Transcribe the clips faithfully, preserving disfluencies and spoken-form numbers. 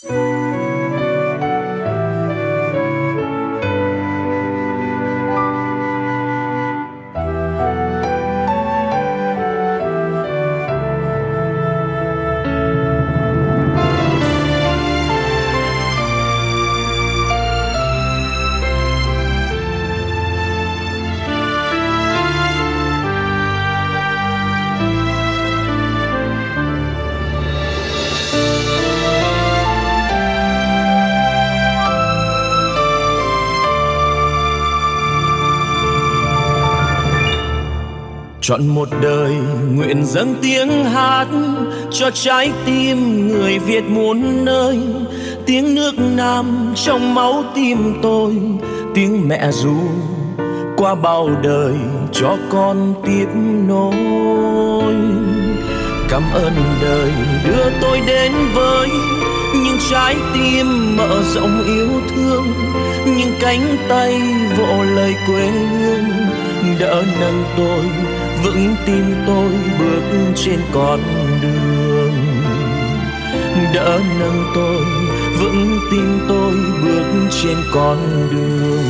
Chọn một đời nguyện dâng tiếng hát cho trái tim người Việt muôn nơi, tiếng nước Nam trong máu tim tôi, tiếng mẹ ru qua bao đời cho con tiếp nối. Cảm ơn đời đưa tôi đến với những trái tim mở rộng yêu thương, những cánh tay vỗ lời quê hương đỡ nâng tôi, vững tin tôi bước trên con đường, đỡ nâng tôi, vững tin tôi bước trên con đường.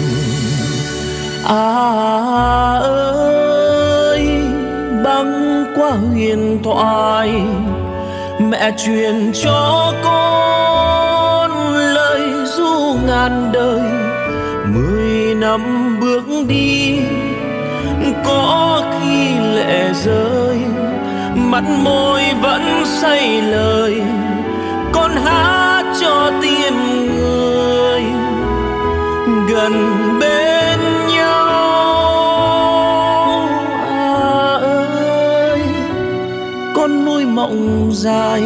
À ơi, băng qua huyền thoại mẹ truyền cho con lời ru ngàn đời. Mười năm bước đi có khi lệ rơi, mắt môi vẫn say lời, con hát cho tim người gần bên nhau. À ơi, con nuôi mộng dài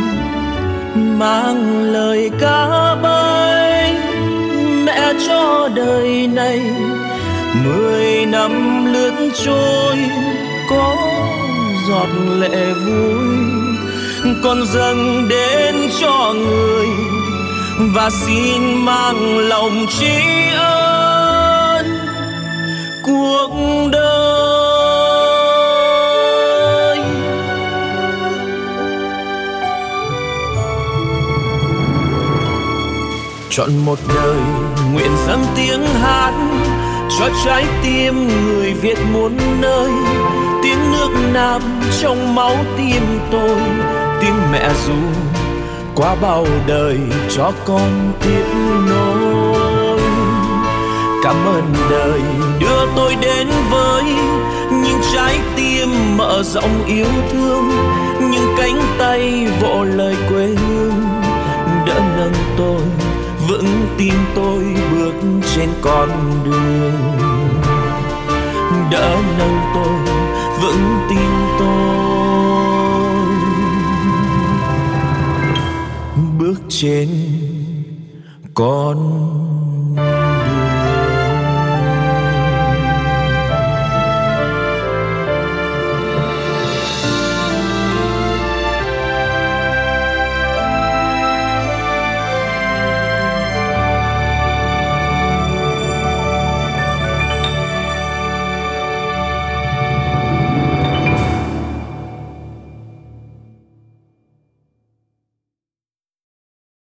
mang lời ca bay mẹ cho đời này. Mười năm lướt trôi có giọt lệ vui, con dâng đến cho người và xin mang lòng tri ân cuộc đời. Chọn một đời nguyện dâng tiếng hát cho trái tim người Việt muôn nơi, tiếng nước Nam trong máu tim tôi, tiếng mẹ ru qua bao đời cho con tiếp nối. Cảm ơn đời đưa tôi đến với những trái tim mở rộng yêu thương, những cánh tay vỗ lời quê hương đỡ nâng tôi, vững tin tôi bước trên con đường, đỡ nâng tôi, vững tin tôi bước trên con